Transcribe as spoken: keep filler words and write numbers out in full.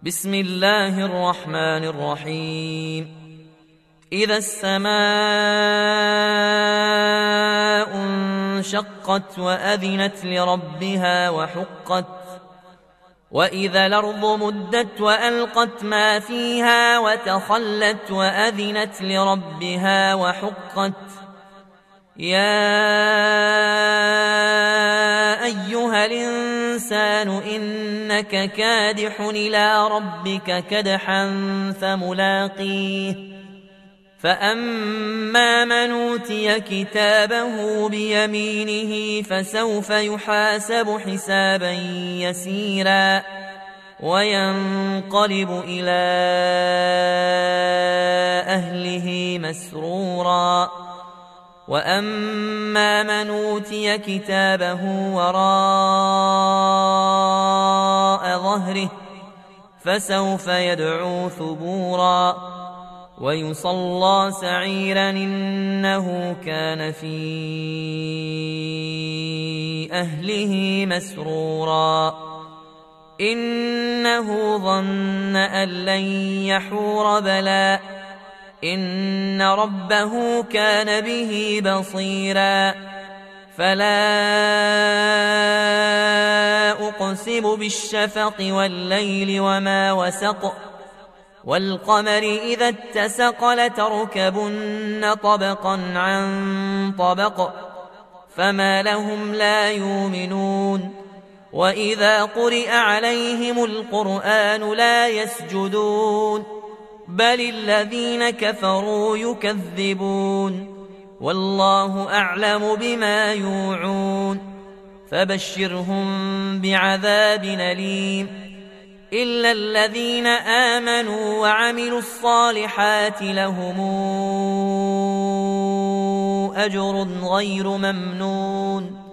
بسم الله الرحمن الرحيم. إذا السماء انشقت وأذنت لربها وحقت وإذا الأرض مدت وألقت ما فيها وتخلت وأذنت لربها وحقت يا أيها الإنسان إنك كادح إلى ربك كدحا فملاقيه فأما من أوتي كتابه بيمينه فسوف يحاسب حسابا يسيرا وينقلب إلى أهله مسرورا وأما من أوتي كتابه وراء ظهره فسوف يدعو ثبورا ويصلى سعيرا إنه كان في أهله مسرورا إنه ظن أن لن يحور بلى إن ربه كان به بصيرا فلا أقسم بالشفق والليل وما وسق والقمر إذا اتسق لتركبن طبقا عن طبق فما لهم لا يؤمنون وإذا قرئ عليهم القرآن لا يسجدون بل الذين كفروا يكذبون والله أعلم بما يوعون فبشرهم بعذاب أليم إلا الذين آمنوا وعملوا الصالحات لهم أجر غير ممنون